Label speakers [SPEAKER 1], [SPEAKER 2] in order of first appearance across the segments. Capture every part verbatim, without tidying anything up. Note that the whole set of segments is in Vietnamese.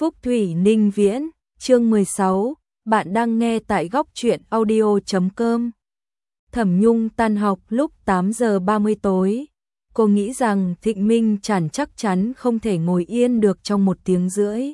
[SPEAKER 1] Phúc Thủy Ninh Viễn, chương mười sáu, bạn đang nghe tại góc truyện audio chấm com. Thẩm Nhung tan học lúc tám giờ ba mươi tối. Cô nghĩ rằng Thịnh Minh Trản chắc chắn không thể ngồi yên được trong một tiếng rưỡi.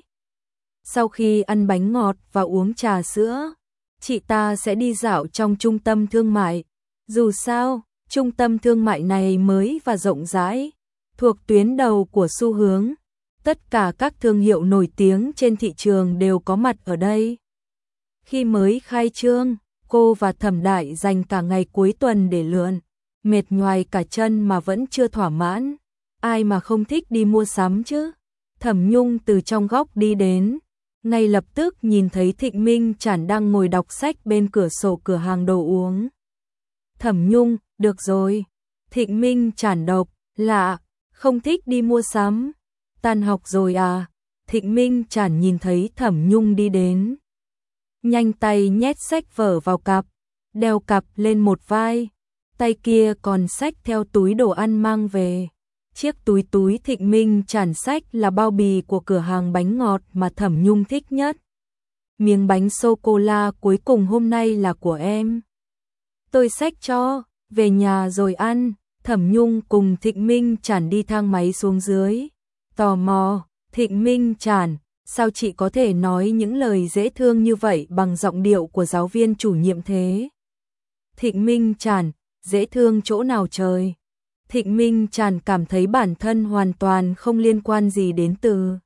[SPEAKER 1] Sau khi ăn bánh ngọt và uống trà sữa, chị ta sẽ đi dạo trong trung tâm thương mại. Dù sao, trung tâm thương mại này mới và rộng rãi, thuộc tuyến đầu của xu hướng. Tất cả các thương hiệu nổi tiếng trên thị trường đều có mặt ở đây. Khi mới khai trương, cô và Thẩm Đại dành cả ngày cuối tuần để lượn, mệt nhoài cả chân mà vẫn chưa thỏa mãn. Ai mà không thích đi mua sắm chứ? Thẩm Nhung từ trong góc đi đến, ngay lập tức nhìn thấy Thịnh Minh Trản đang ngồi đọc sách bên cửa sổ cửa hàng đồ uống. Thẩm Nhung, được rồi. Thịnh Minh Trản độc, lạ, không thích đi mua sắm. Tan học rồi à? Thịnh Minh Trản nhìn thấy Thẩm Nhung đi đến, nhanh tay nhét sách vở vào cặp, đeo cặp lên một vai, tay kia còn xách theo túi đồ ăn mang về. Chiếc túi túi Thịnh Minh Trản xách là bao bì của cửa hàng bánh ngọt mà Thẩm Nhung thích nhất. Miếng bánh sô-cô-la cuối cùng hôm nay là của em. Tôi xách cho, về nhà rồi ăn. Thẩm Nhung cùng Thịnh Minh Trản đi thang máy xuống dưới. Tò mò, Thịnh Minh Trản, sao chị có thể nói những lời dễ thương như vậy bằng giọng điệu của giáo viên chủ nhiệm thế? Thịnh Minh Trản, dễ thương chỗ nào trời? Thịnh Minh Trản cảm thấy bản thân hoàn toàn không liên quan gì đến từ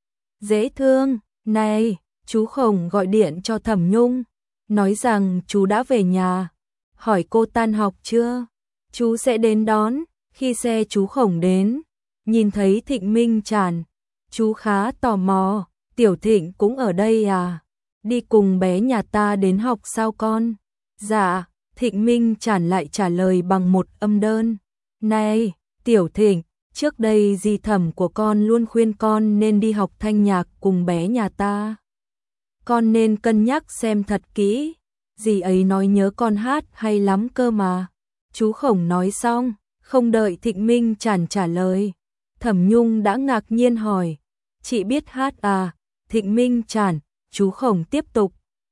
[SPEAKER 1] dễ thương. Này, chú Khổng gọi điện cho Thẩm Nhung, nói rằng chú đã về nhà, hỏi cô tan học chưa? Chú sẽ đến đón. Khi xe chú Khổng đến, nhìn thấy Thịnh Minh Trản, chú khá tò mò. Tiểu Thịnh cũng ở đây à? Đi cùng bé nhà ta đến học sao con? Dạ. Thịnh Minh Trản lại trả lời bằng một âm đơn. Này, Tiểu Thịnh, trước đây dì Thẩm của con luôn khuyên con nên đi học thanh nhạc cùng bé nhà ta. Con nên cân nhắc xem thật kỹ, dì ấy nói nhớ con hát hay lắm cơ mà. Chú Khổng nói xong, không đợi Thịnh Minh Trản trả lời, Thẩm Nhung đã ngạc nhiên hỏi, chị biết hát à? Thịnh Minh Trản, chú Khổng tiếp tục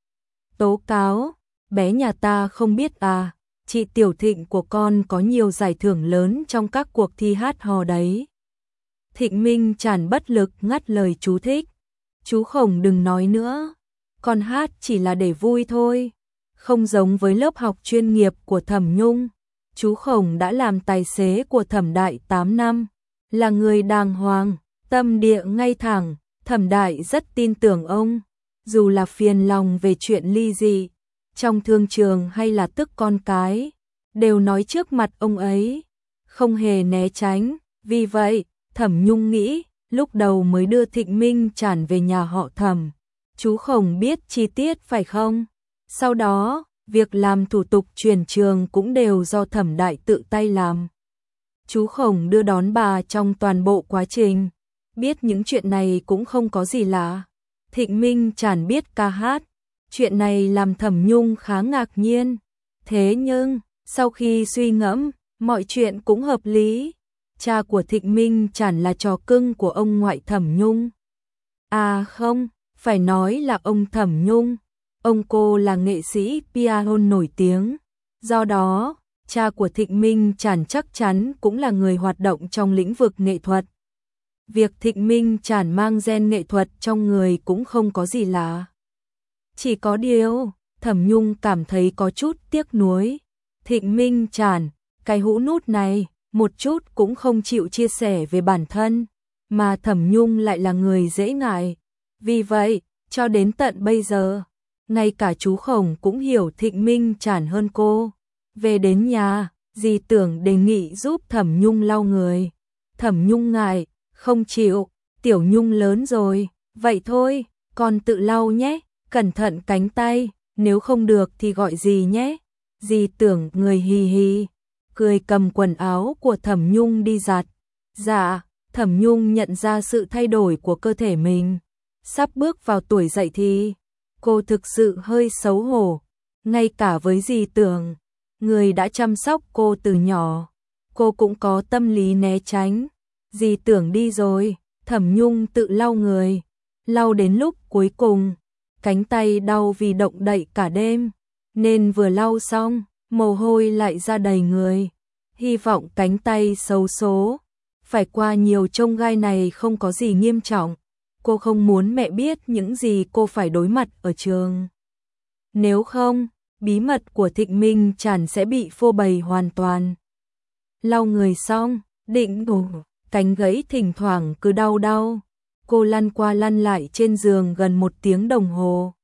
[SPEAKER 1] tố cáo, bé nhà ta không biết à? Chị Tiểu Thịnh của con có nhiều giải thưởng lớn trong các cuộc thi hát hò đấy. Thịnh Minh Trản bất lực ngắt lời chú thích. Chú Khổng đừng nói nữa, con hát chỉ là để vui thôi. Không giống với lớp học chuyên nghiệp của Thẩm Nhung, chú Khổng đã làm tài xế của Thẩm Đại tám năm, là người đàng hoàng, tâm địa ngay thẳng. Thẩm Đại rất tin tưởng ông, dù là phiền lòng về chuyện ly dị, trong thương trường hay là tức con cái, đều nói trước mặt ông ấy, không hề né tránh. Vì vậy, Thẩm Nhung nghĩ, lúc đầu mới đưa Thịnh Minh Trản về nhà họ Thẩm, chú Khổng biết chi tiết phải không? Sau đó, việc làm thủ tục chuyển trường cũng đều do Thẩm Đại tự tay làm. Chú Khổng đưa đón bà trong toàn bộ quá trình. Biết những chuyện này cũng không có gì lạ. Thịnh Minh Trản biết ca hát, chuyện này làm Thẩm Nhung khá ngạc nhiên. Thế nhưng, sau khi suy ngẫm, mọi chuyện cũng hợp lý. Cha của Thịnh Minh Trản là trò cưng của ông ngoại Thẩm Nhung. À không, phải nói là ông Thẩm Nhung. Ông cô là nghệ sĩ piano nổi tiếng. Do đó, cha của Thịnh Minh Trản chắc chắn cũng là người hoạt động trong lĩnh vực nghệ thuật. Việc Thịnh Minh Trản mang gen nghệ thuật trong người cũng không có gì lạ. Chỉ có điều, Thẩm Nhung cảm thấy có chút tiếc nuối. Thịnh Minh Trản, cái hũ nút này, một chút cũng không chịu chia sẻ về bản thân, mà Thẩm Nhung lại là người dễ ngại. Vì vậy, cho đến tận bây giờ, ngay cả chú Khổng cũng hiểu Thịnh Minh Trản hơn cô. Về đến nhà, dì Tưởng đề nghị giúp Thẩm Nhung lau người. Thẩm Nhung ngại, không chịu. Tiểu Nhung lớn rồi, vậy thôi, con tự lau nhé, cẩn thận cánh tay, nếu không được thì gọi dì nhé. Dì Tưởng người hì hì, cười cầm quần áo của Thẩm Nhung đi giặt. Dạ, Thẩm Nhung nhận ra sự thay đổi của cơ thể mình. Sắp bước vào tuổi dậy thì, cô thực sự hơi xấu hổ, ngay cả với dì Tưởng, người đã chăm sóc cô từ nhỏ, cô cũng có tâm lý né tránh. Dì Tưởng đi rồi, Thẩm Nhung tự lau người, lau đến lúc cuối cùng, cánh tay đau vì động đậy cả đêm, nên vừa lau xong, mồ hôi lại ra đầy người. Hy vọng cánh tay xấu số, phải qua nhiều chông gai này không có gì nghiêm trọng. Cô không muốn mẹ biết những gì cô phải đối mặt ở trường. Nếu không, bí mật của Thịnh Minh Trản sẽ bị phô bày hoàn toàn. Lau người xong, định ngủ, cánh gãy thỉnh thoảng cứ đau đau. Cô lăn qua lăn lại trên giường gần một tiếng đồng hồ.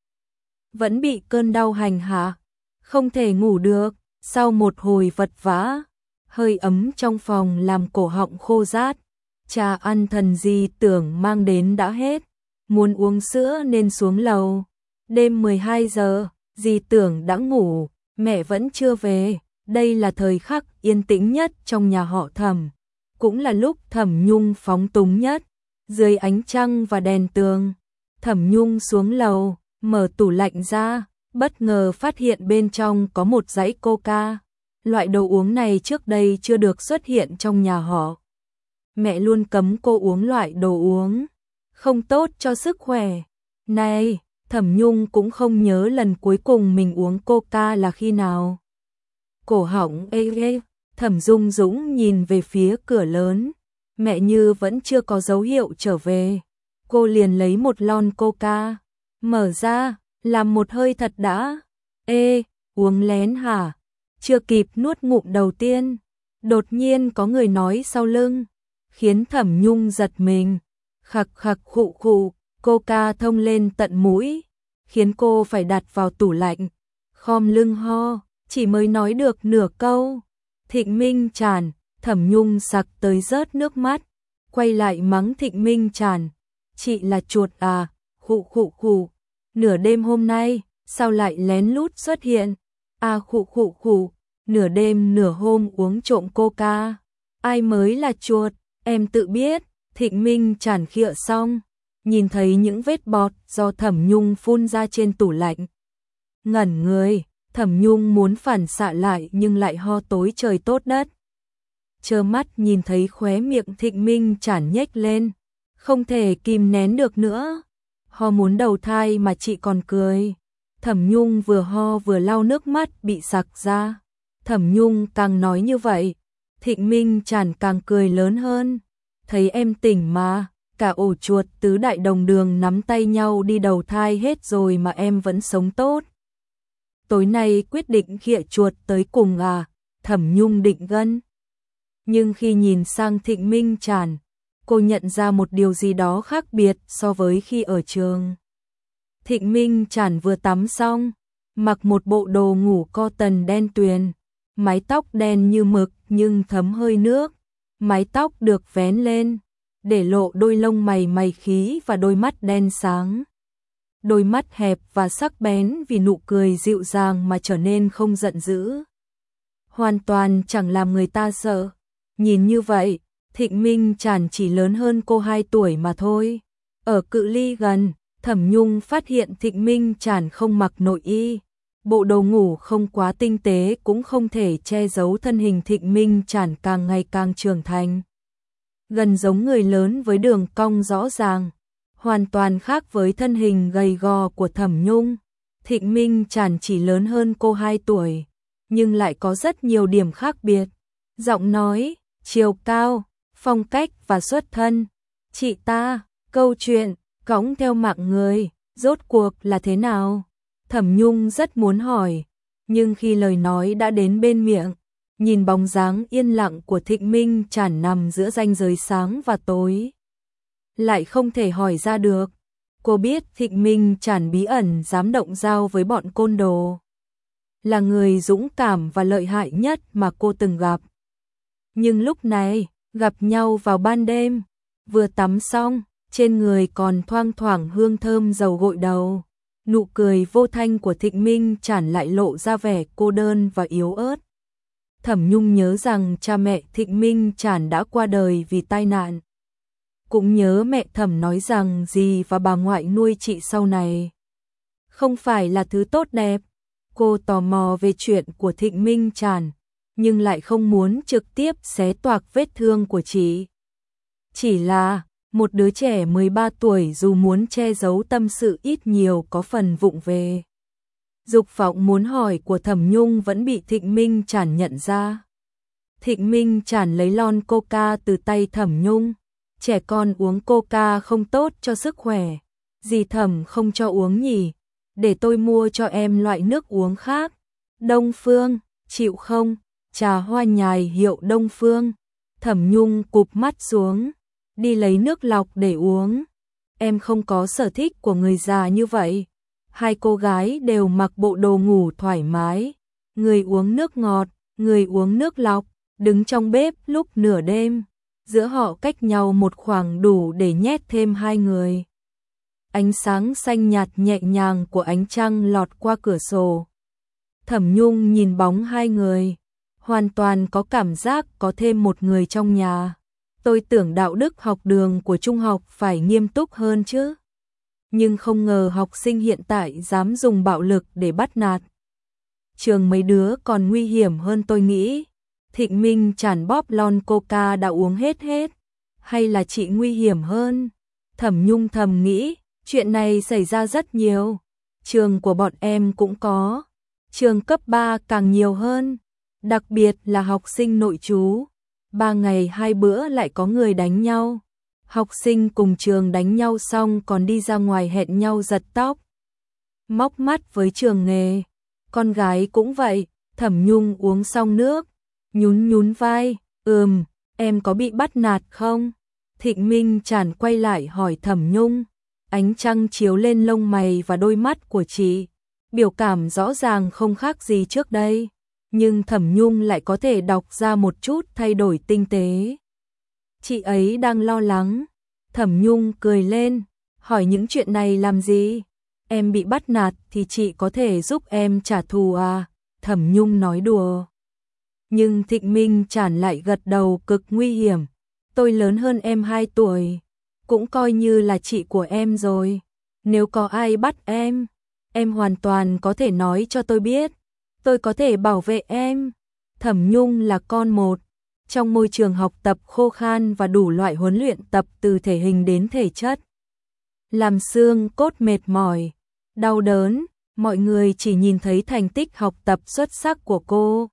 [SPEAKER 1] Vẫn bị cơn đau hành hạ, không thể ngủ được. Sau một hồi vật vã, hơi ấm trong phòng làm cổ họng khô rát. Trà ăn thần Di Tưởng mang đến đã hết, muốn uống sữa nên xuống lầu. Đêm mười hai giờ, Di Tưởng đã ngủ, mẹ vẫn chưa về. Đây là thời khắc yên tĩnh nhất trong nhà họ Thẩm, cũng là lúc Thẩm Nhung phóng túng nhất. Dưới ánh trăng và đèn tường, Thẩm Nhung xuống lầu, mở tủ lạnh ra, bất ngờ phát hiện bên trong có một dãy Coca. Loại đồ uống này trước đây chưa được xuất hiện trong nhà họ. Mẹ luôn cấm cô uống loại đồ uống không tốt cho sức khỏe. Này, Thẩm Nhung cũng không nhớ lần cuối cùng mình uống Coca là khi nào. Cổ họng ê ê, Thẩm Dung Dũng nhìn về phía cửa lớn. Mẹ Như vẫn chưa có dấu hiệu trở về. Cô liền lấy một lon Coca, mở ra, làm một hơi thật đã. Ê, uống lén hả? Chưa kịp nuốt ngụm đầu tiên, đột nhiên có người nói sau lưng, khiến Thẩm Nhung giật mình. Khặc khặc khụ khụ, Coca thông lên tận mũi, khiến cô phải đặt vào tủ lạnh. Khom lưng ho, chỉ mới nói được nửa câu. Thịnh Minh Trản, Thẩm Nhung sặc tới rớt nước mắt, quay lại mắng Thịnh Minh Trản. Chị là chuột à, khụ khụ khụ, nửa đêm hôm nay, sao lại lén lút xuất hiện? À khụ khụ khụ, nửa đêm nửa hôm uống trộm Coca. Ai mới là chuột, em tự biết. Thịnh Minh Trản khịa xong, nhìn thấy những vết bọt do Thẩm Nhung phun ra trên tủ lạnh. Ngẩn người, Thẩm Nhung muốn phản xạ lại nhưng lại ho tối trời tốt đất. Trơ mắt nhìn thấy khóe miệng Thịnh Minh Trản nhếch lên, không thể kìm nén được nữa. Ho muốn đầu thai mà chị còn cười. Thẩm Nhung vừa ho vừa lau nước mắt bị sặc ra. Thẩm Nhung càng nói như vậy, Thịnh Minh Trản càng cười lớn hơn. Thấy em tỉnh mà, cả ổ chuột tứ đại đồng đường nắm tay nhau đi đầu thai hết rồi mà em vẫn sống tốt. Tối nay quyết định khịa chuột tới cùng à? Thẩm Nhung định gân. Nhưng khi nhìn sang Thịnh Minh Trản, cô nhận ra một điều gì đó khác biệt so với khi ở trường. Thịnh Minh Trản vừa tắm xong, mặc một bộ đồ ngủ cotton đen tuyền, mái tóc đen như mực nhưng thấm hơi nước, mái tóc được vén lên, để lộ đôi lông mày mày khí và đôi mắt đen sáng. Đôi mắt hẹp và sắc bén vì nụ cười dịu dàng mà trở nên không giận dữ. Hoàn toàn chẳng làm người ta sợ. Nhìn như vậy, Thịnh Minh Trản chỉ lớn hơn cô hai tuổi mà thôi. Ở cự ly gần, Thẩm Nhung phát hiện Thịnh Minh Trản không mặc nội y. Bộ đồ ngủ không quá tinh tế cũng không thể che giấu thân hình Thịnh Minh Trản càng ngày càng trưởng thành. Gần giống người lớn với đường cong rõ ràng, hoàn toàn khác với thân hình gầy gò của Thẩm Nhung. Thịnh Minh Trản chỉ lớn hơn cô hai tuổi, nhưng lại có rất nhiều điểm khác biệt. Giọng nói, chiều cao, phong cách và xuất thân. Chị ta, câu chuyện, cõng theo mạng người, rốt cuộc là thế nào? Thẩm Nhung rất muốn hỏi, nhưng khi lời nói đã đến bên miệng, nhìn bóng dáng yên lặng của Thịnh Minh Trản nằm giữa ranh giới sáng và tối, lại không thể hỏi ra được. Cô biết Thịnh Minh Trản bí ẩn dám động dao với bọn côn đồ, là người dũng cảm và lợi hại nhất mà cô từng gặp. Nhưng lúc này, gặp nhau vào ban đêm, vừa tắm xong, trên người còn thoang thoảng hương thơm dầu gội đầu. Nụ cười vô thanh của Thịnh Minh Trản lại lộ ra vẻ cô đơn và yếu ớt. Thẩm Nhung nhớ rằng cha mẹ Thịnh Minh Trản đã qua đời vì tai nạn. Cũng nhớ mẹ Thẩm nói rằng dì và bà ngoại nuôi chị sau này không phải là thứ tốt đẹp. Cô tò mò về chuyện của Thịnh Minh Trản, nhưng lại không muốn trực tiếp xé toạc vết thương của chị. Chỉ là, Một đứa trẻ mười ba tuổi dù muốn che giấu tâm sự ít nhiều có phần vụng về. Dục vọng muốn hỏi của Thẩm Nhung vẫn bị Thịnh Minh Trản nhận ra. Thịnh Minh Trản lấy lon coca từ tay Thẩm Nhung. Trẻ con uống coca không tốt cho sức khỏe. Dì Thẩm không cho uống nhỉ? Để tôi mua cho em loại nước uống khác. Đông Phương, chịu không? Trà hoa nhài hiệu Đông Phương. Thẩm Nhung cụp mắt xuống, đi lấy nước lọc để uống. Em không có sở thích của người già như vậy. Hai cô gái đều mặc bộ đồ ngủ thoải mái. Người uống nước ngọt, người uống nước lọc, đứng trong bếp lúc nửa đêm. Giữa họ cách nhau một khoảng đủ để nhét thêm hai người. Ánh sáng xanh nhạt nhẹ nhàng của ánh trăng lọt qua cửa sổ. Thẩm Nhung nhìn bóng hai người, hoàn toàn có cảm giác có thêm một người trong nhà. Tôi tưởng đạo đức học đường của trung học phải nghiêm túc hơn chứ. Nhưng không ngờ học sinh hiện tại dám dùng bạo lực để bắt nạt. Trường mấy đứa còn nguy hiểm hơn tôi nghĩ. Thịnh Minh Trản bóp lon coca đã uống hết hết. Hay là chị nguy hiểm hơn? Thẩm Nhung thầm nghĩ, chuyện này xảy ra rất nhiều. Trường của bọn em cũng có. Trường cấp ba càng nhiều hơn. Đặc biệt là học sinh nội trú. Ba ngày hai bữa lại có người đánh nhau. Học sinh cùng trường đánh nhau xong còn đi ra ngoài hẹn nhau giật tóc. Móc mắt với trường nghề. Con gái cũng vậy. Thẩm Nhung uống xong nước, nhún nhún vai, ừm, em có bị bắt nạt không? Thịnh Minh Trản quay lại hỏi Thẩm Nhung. Ánh trăng chiếu lên lông mày và đôi mắt của chị. Biểu cảm rõ ràng không khác gì trước đây. Nhưng Thẩm Nhung lại có thể đọc ra một chút thay đổi tinh tế. Chị ấy đang lo lắng. Thẩm Nhung cười lên, hỏi những chuyện này làm gì? Em bị bắt nạt thì chị có thể giúp em trả thù à? Thẩm Nhung nói đùa. Nhưng Thịnh Minh Trản lại gật đầu cực nguy hiểm. Tôi lớn hơn em hai tuổi, cũng coi như là chị của em rồi. Nếu có ai bắt em, em hoàn toàn có thể nói cho tôi biết. Tôi có thể bảo vệ em. Thẩm Nhung là con một. Trong môi trường học tập khô khan và đủ loại huấn luyện tập từ thể hình đến thể chất. Làm xương cốt mệt mỏi, đau đớn, mọi người chỉ nhìn thấy thành tích học tập xuất sắc của cô.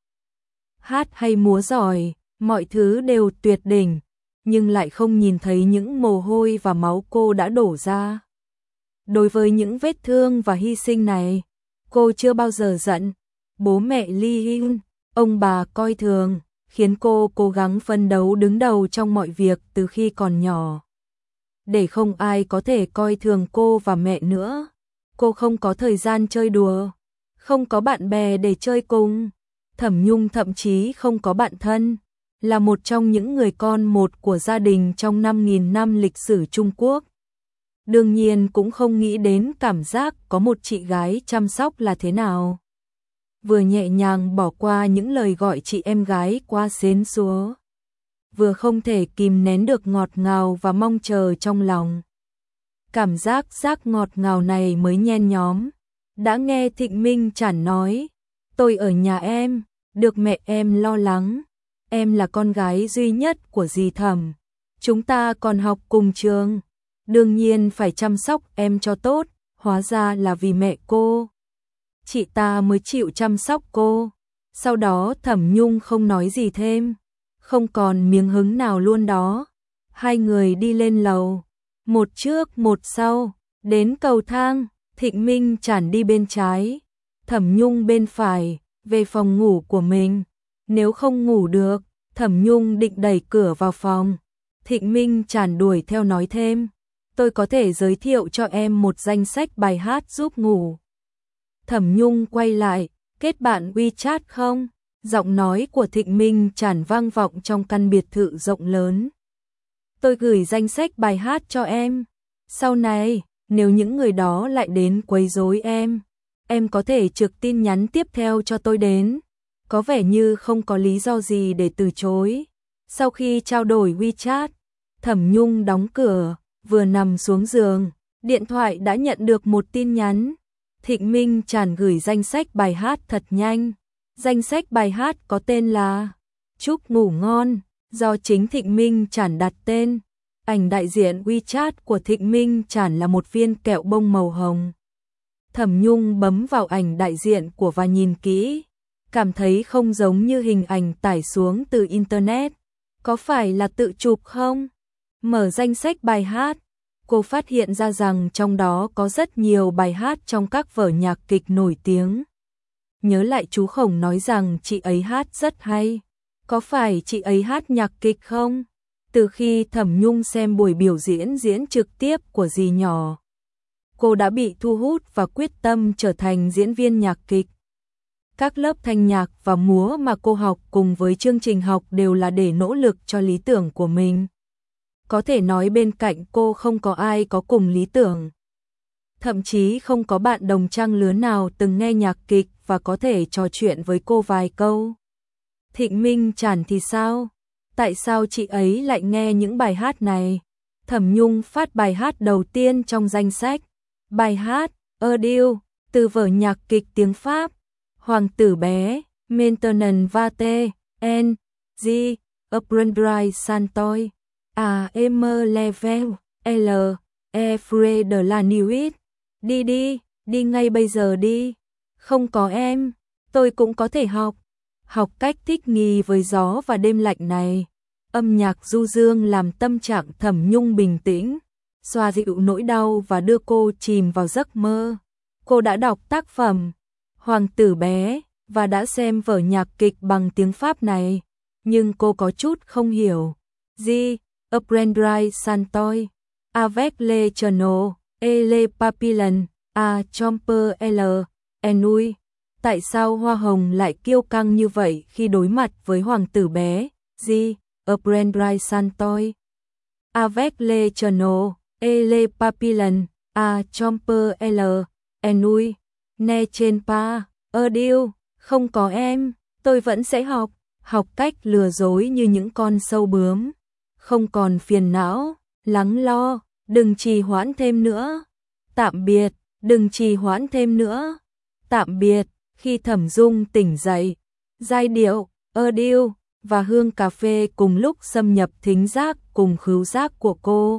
[SPEAKER 1] Hát hay múa giỏi, mọi thứ đều tuyệt đỉnh, nhưng lại không nhìn thấy những mồ hôi và máu cô đã đổ ra. Đối với những vết thương và hy sinh này, cô chưa bao giờ giận. Bố mẹ ly hôn, ông bà coi thường, khiến cô cố gắng phấn đấu đứng đầu trong mọi việc từ khi còn nhỏ. Để không ai có thể coi thường cô và mẹ nữa. Cô không có thời gian chơi đùa, không có bạn bè để chơi cùng. Thẩm Nhung thậm chí không có bạn thân, là một trong những người con một của gia đình trong năm nghìn năm lịch sử Trung Quốc. Đương nhiên cũng không nghĩ đến cảm giác có một chị gái chăm sóc là thế nào. Vừa nhẹ nhàng bỏ qua những lời gọi chị em gái qua xến xúa, vừa không thể kìm nén được ngọt ngào và mong chờ trong lòng. Cảm giác giác ngọt ngào này mới nhen nhóm. Đã nghe Thịnh Minh Trản nói, tôi ở nhà em, được mẹ em lo lắng. Em là con gái duy nhất của dì Thẩm. Chúng ta còn học cùng trường. Đương nhiên phải chăm sóc em cho tốt, hóa ra là vì mẹ cô. Chị ta mới chịu chăm sóc cô. Sau đó Thẩm Nhung không nói gì thêm, không còn miếng hứng nào luôn đó. Hai người đi lên lầu, một trước một sau, đến cầu thang. Thịnh Minh Trản đi bên trái, Thẩm Nhung bên phải, về phòng ngủ của mình. Nếu không ngủ được, Thẩm Nhung định đẩy cửa vào phòng. Thịnh Minh Trản đuổi theo nói thêm, tôi có thể giới thiệu cho em một danh sách bài hát giúp ngủ. Thẩm Nhung quay lại, kết bạn WeChat không? Giọng nói của Thịnh Minh Trản vang vọng trong căn biệt thự rộng lớn. Tôi gửi danh sách bài hát cho em. Sau này, nếu những người đó lại đến quấy rối em, em có thể trực tin nhắn tiếp theo cho tôi đến. Có vẻ như không có lý do gì để từ chối. Sau khi trao đổi WeChat, Thẩm Nhung đóng cửa, vừa nằm xuống giường, điện thoại đã nhận được một tin nhắn. Thịnh Minh Trản gửi danh sách bài hát thật nhanh. Danh sách bài hát có tên là Chúc ngủ ngon, do chính Thịnh Minh Trản đặt tên. Ảnh đại diện WeChat của Thịnh Minh Trản là một viên kẹo bông màu hồng. Thẩm Nhung bấm vào ảnh đại diện của và nhìn kỹ, cảm thấy không giống như hình ảnh tải xuống từ Internet. Có phải là tự chụp không? Mở danh sách bài hát, cô phát hiện ra rằng trong đó có rất nhiều bài hát trong các vở nhạc kịch nổi tiếng. Nhớ lại chú Khổng nói rằng chị ấy hát rất hay. Có phải chị ấy hát nhạc kịch không? Từ khi Thẩm Nhung xem buổi biểu diễn diễn trực tiếp của dì nhỏ, cô đã bị thu hút và quyết tâm trở thành diễn viên nhạc kịch. Các lớp thanh nhạc và múa mà cô học cùng với chương trình học đều là để nỗ lực cho lý tưởng của mình. Có thể nói bên cạnh cô không có ai có cùng lý tưởng. Thậm chí không có bạn đồng trang lứa nào từng nghe nhạc kịch và có thể trò chuyện với cô vài câu. Thịnh Minh Trản thì sao? Tại sao chị ấy lại nghe những bài hát này? Thẩm Nhung phát bài hát đầu tiên trong danh sách. Bài hát Adieu từ vở nhạc kịch tiếng Pháp Hoàng tử bé, Maintenant vate en G Apprendre Santoi à em level L E Fre de la Nuit. Đi đi, đi ngay bây giờ đi. Không có em, tôi cũng có thể học. Học cách thích nghi với gió và đêm lạnh này. Âm nhạc du dương làm tâm trạng Thẩm Nhung bình tĩnh, xoa dịu nỗi đau và đưa cô chìm vào giấc mơ. Cô đã đọc tác phẩm Hoàng tử bé và đã xem vở nhạc kịch bằng tiếng Pháp này, nhưng cô có chút không hiểu. Gì? Apprendre Santoi avec les channels et les papillons à Chomper L. Enui. Tại sao Hoa Hồng lại kiêu căng như vậy khi đối mặt với Hoàng tử bé? Gì? Apprendre Santoi avec les channels et les papillons à Chomper L. Enui. Ne trên pa, Adieu, không có em, tôi vẫn sẽ học, học cách lừa dối như những con sâu bướm, không còn phiền não, lắng lo, đừng trì hoãn thêm nữa. Tạm biệt, đừng trì hoãn thêm nữa. Tạm biệt, khi Thẩm Dung tỉnh dậy, giai điệu, Adieu và hương cà phê cùng lúc xâm nhập thính giác cùng khứu giác của cô.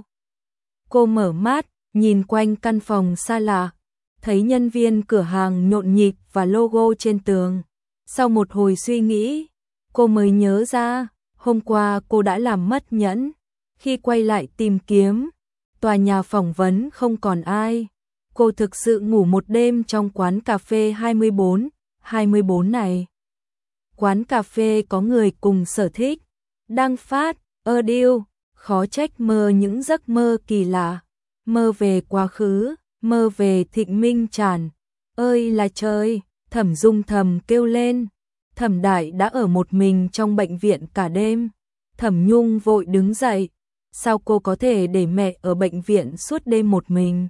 [SPEAKER 1] Cô mở mắt, nhìn quanh căn phòng xa lạ, thấy nhân viên cửa hàng nhộn nhịp và logo trên tường. Sau một hồi suy nghĩ, cô mới nhớ ra, hôm qua cô đã làm mất nhẫn. Khi quay lại tìm kiếm, tòa nhà phỏng vấn không còn ai. Cô thực sự ngủ một đêm trong quán cà phê hai mươi bốn, hai mươi bốn này. Quán cà phê có người cùng sở thích. Đăng phát, Adieu, khó trách mơ những giấc mơ kỳ lạ. Mơ về quá khứ, mơ về Thịnh Minh Trản. Ơi là trời, Thẩm Dung thầm kêu lên. Thẩm Đại đã ở một mình trong bệnh viện cả đêm. Thẩm Nhung vội đứng dậy. Sao cô có thể để mẹ ở bệnh viện suốt đêm một mình?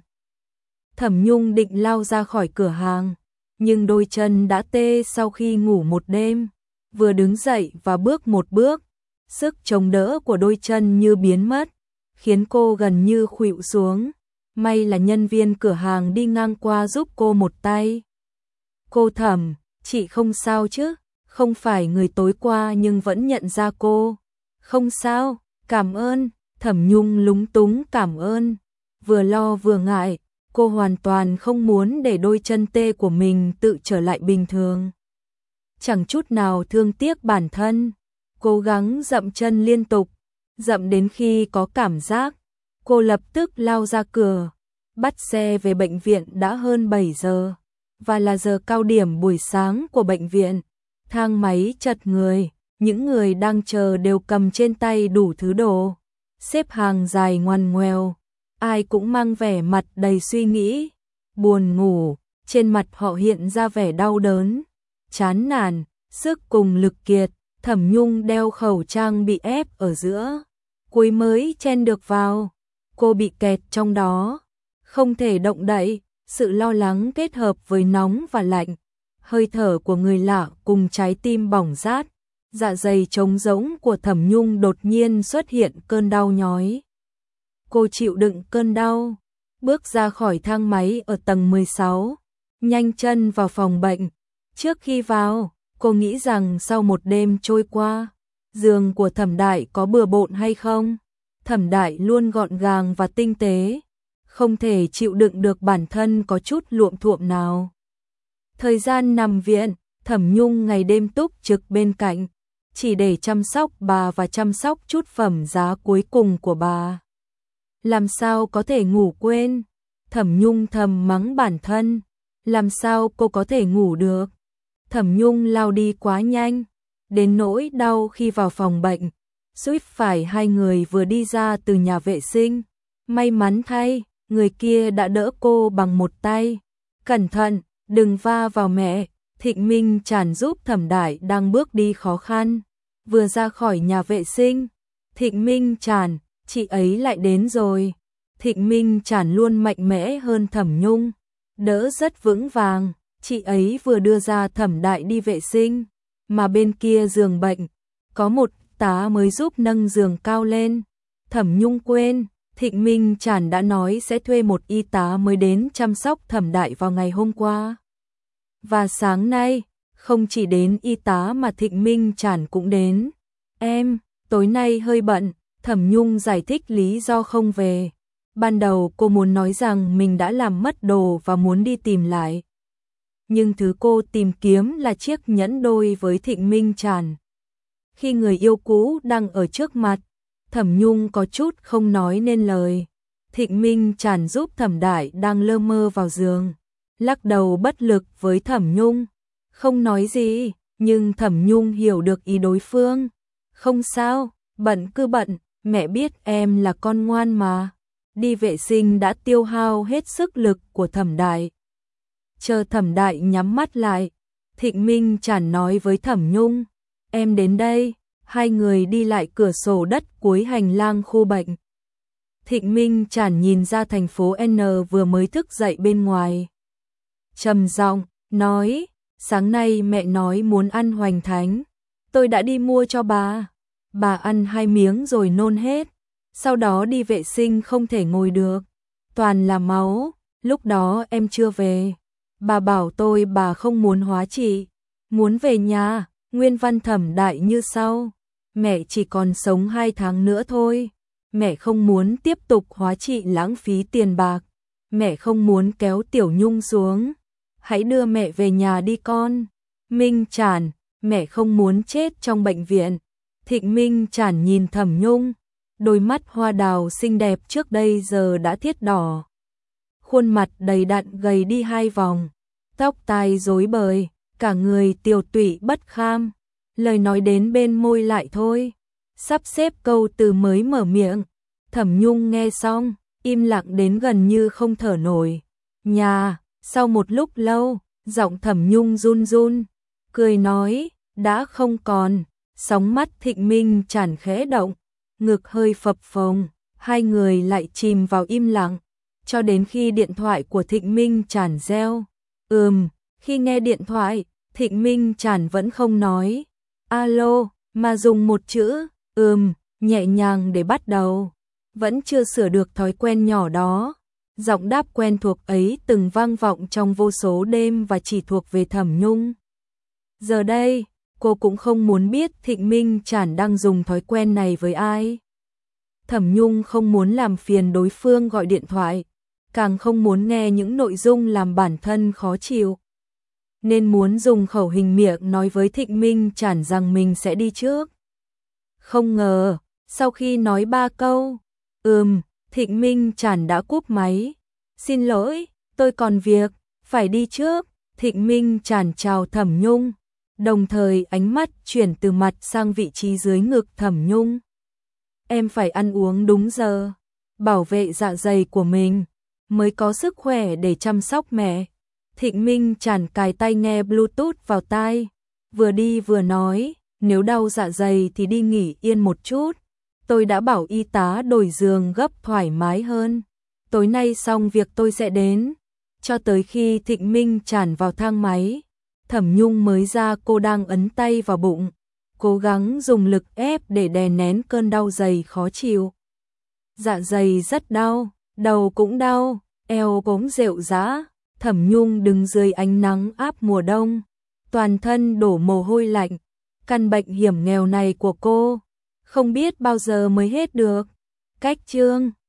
[SPEAKER 1] Thẩm Nhung định lao ra khỏi cửa hàng, nhưng đôi chân đã tê sau khi ngủ một đêm. Vừa đứng dậy và bước một bước, sức chống đỡ của đôi chân như biến mất, khiến cô gần như khuỵu xuống. May là nhân viên cửa hàng đi ngang qua giúp cô một tay. Cô Thẩm, chị không sao chứ? Không phải người tối qua nhưng vẫn nhận ra cô. Không sao, cảm ơn. Thẩm Nhung lúng túng cảm ơn. Vừa lo vừa ngại, cô hoàn toàn không muốn để đôi chân tê của mình tự trở lại bình thường. Chẳng chút nào thương tiếc bản thân, cố gắng dậm chân liên tục, dậm đến khi có cảm giác. Cô lập tức lao ra cửa, bắt xe về bệnh viện đã hơn bảy giờ, và là giờ cao điểm buổi sáng của bệnh viện. Thang máy chật người, những người đang chờ đều cầm trên tay đủ thứ đồ, xếp hàng dài ngoằn ngoèo, ai cũng mang vẻ mặt đầy suy nghĩ, buồn ngủ, trên mặt họ hiện ra vẻ đau đớn, chán nản, sức cùng lực kiệt. Thẩm Nhung đeo khẩu trang bị ép ở giữa, cuối mới chen được vào. Cô bị kẹt trong đó, không thể động đậy, sự lo lắng kết hợp với nóng và lạnh, hơi thở của người lạ cùng trái tim bỏng rát, dạ dày trống rỗng của Thẩm Nhung đột nhiên xuất hiện cơn đau nhói. Cô chịu đựng cơn đau, bước ra khỏi thang máy ở tầng mười sáu, nhanh chân vào phòng bệnh. Trước khi vào, cô nghĩ rằng sau một đêm trôi qua, giường của Thẩm Đại có bừa bộn hay không? Thẩm Đại luôn gọn gàng và tinh tế, không thể chịu đựng được bản thân có chút luộm thuộm nào. Thời gian nằm viện, Thẩm Nhung ngày đêm túc trực bên cạnh, chỉ để chăm sóc bà và chăm sóc chút phẩm giá cuối cùng của bà. Làm sao có thể ngủ quên? Thẩm Nhung thầm mắng bản thân, làm sao cô có thể ngủ được? Thẩm Nhung lao đi quá nhanh, đến nỗi đau khi vào phòng bệnh, suýt phải hai người vừa đi ra từ nhà vệ sinh. May mắn thay, người kia đã đỡ cô bằng một tay. Cẩn thận, đừng va vào mẹ. Thịnh Minh Tràn giúp Thẩm Đại đang bước đi khó khăn. Vừa ra khỏi nhà vệ sinh, Thịnh Minh Tràn, chị ấy lại đến rồi. Thịnh Minh Tràn luôn mạnh mẽ hơn Thẩm Nhung, đỡ rất vững vàng. Chị ấy vừa đưa ra Thẩm Đại đi vệ sinh, mà bên kia giường bệnh có một tá mới giúp nâng giường cao lên. Thẩm Nhung quên, Thịnh Minh Tràn đã nói sẽ thuê một y tá mới đến chăm sóc Thẩm Đại vào ngày hôm qua. Và sáng nay, không chỉ đến y tá mà Thịnh Minh Tràn cũng đến. Em, tối nay hơi bận, Thẩm Nhung giải thích lý do không về. Ban đầu cô muốn nói rằng mình đã làm mất đồ và muốn đi tìm lại. Nhưng thứ cô tìm kiếm là chiếc nhẫn đôi với Thịnh Minh Tràn. Khi người yêu cũ đang ở trước mặt, Thẩm Nhung có chút không nói nên lời. Thịnh Minh Tràn giúp Thẩm Đại đang lơ mơ vào giường, lắc đầu bất lực với Thẩm Nhung, không nói gì, nhưng Thẩm Nhung hiểu được ý đối phương. Không sao, bận cứ bận, mẹ biết em là con ngoan mà. Đi vệ sinh đã tiêu hao hết sức lực của Thẩm Đại. Chờ Thẩm Đại nhắm mắt lại, Thịnh Minh Tràn nói với Thẩm Nhung, em đến đây. Hai người đi lại cửa sổ đất cuối hành lang khu bệnh. Thịnh Minh Tràn nhìn ra thành phố N vừa mới thức dậy bên ngoài. Trầm giọng nói, sáng nay mẹ nói muốn ăn hoành thánh. Tôi đã đi mua cho bà. Bà ăn hai miếng rồi nôn hết. Sau đó đi vệ sinh không thể ngồi được. Toàn là máu. Lúc đó em chưa về. Bà bảo tôi bà không muốn hóa trị. Muốn về nhà. Nguyên văn Thẩm Đại như sau. Mẹ chỉ còn sống hai tháng nữa thôi. Mẹ không muốn tiếp tục hóa trị lãng phí tiền bạc. Mẹ không muốn kéo Tiểu Nhung xuống. Hãy đưa mẹ về nhà đi con. Minh Tràn, mẹ không muốn chết trong bệnh viện. Thịnh Minh Tràn nhìn Thẩm Nhung, đôi mắt hoa đào xinh đẹp trước đây giờ đã thiết đỏ. Khuôn mặt đầy đặn gầy đi hai vòng, tóc tai rối bời, cả người tiều tụy bất kham. Lời nói đến bên môi lại thôi, sắp xếp câu từ mới mở miệng. Thẩm Nhung nghe xong, im lặng đến gần như không thở nổi. Nhà, sau một lúc lâu, giọng Thẩm Nhung run run, cười nói, đã không còn. Sóng mắt Thịnh Minh Tràn khẽ động, ngực hơi phập phồng, hai người lại chìm vào im lặng, cho đến khi điện thoại của Thịnh Minh Tràn reo. Ừm, khi nghe điện thoại, Thịnh Minh Tràn vẫn không nói alo, mà dùng một chữ ừm, nhẹ nhàng để bắt đầu. Vẫn chưa sửa được thói quen nhỏ đó. Giọng đáp quen thuộc ấy từng vang vọng trong vô số đêm và chỉ thuộc về Thẩm Nhung. Giờ đây, cô cũng không muốn biết Thịnh Minh Tràn đang dùng thói quen này với ai. Thẩm Nhung không muốn làm phiền đối phương gọi điện thoại, càng không muốn nghe những nội dung làm bản thân khó chịu. Nên muốn dùng khẩu hình miệng nói với Thịnh Minh Tràn rằng mình sẽ đi trước. Không ngờ, sau khi nói ba câu, ừm, Thịnh Minh Tràn đã cúp máy. Xin lỗi, tôi còn việc, phải đi trước. Thịnh Minh Tràn chào Thẩm Nhung, đồng thời ánh mắt chuyển từ mặt sang vị trí dưới ngực Thẩm Nhung. Em phải ăn uống đúng giờ, bảo vệ dạ dày của mình, mới có sức khỏe để chăm sóc mẹ. Thịnh Minh Tràn cài tai nghe Bluetooth vào tai, vừa đi vừa nói, nếu đau dạ dày thì đi nghỉ yên một chút. Tôi đã bảo y tá đổi giường gấp thoải mái hơn. Tối nay xong việc tôi sẽ đến. Cho tới khi Thịnh Minh Tràn vào thang máy, Thẩm Nhung mới ra cô đang ấn tay vào bụng, cố gắng dùng lực ép để đè nén cơn đau dày khó chịu. Dạ dày rất đau, đầu cũng đau, eo cũng rệu rã. Thẩm Nhung đứng dưới ánh nắng áp mùa đông, toàn thân đổ mồ hôi lạnh. Căn bệnh hiểm nghèo này của cô, không biết bao giờ mới hết được. Cách chương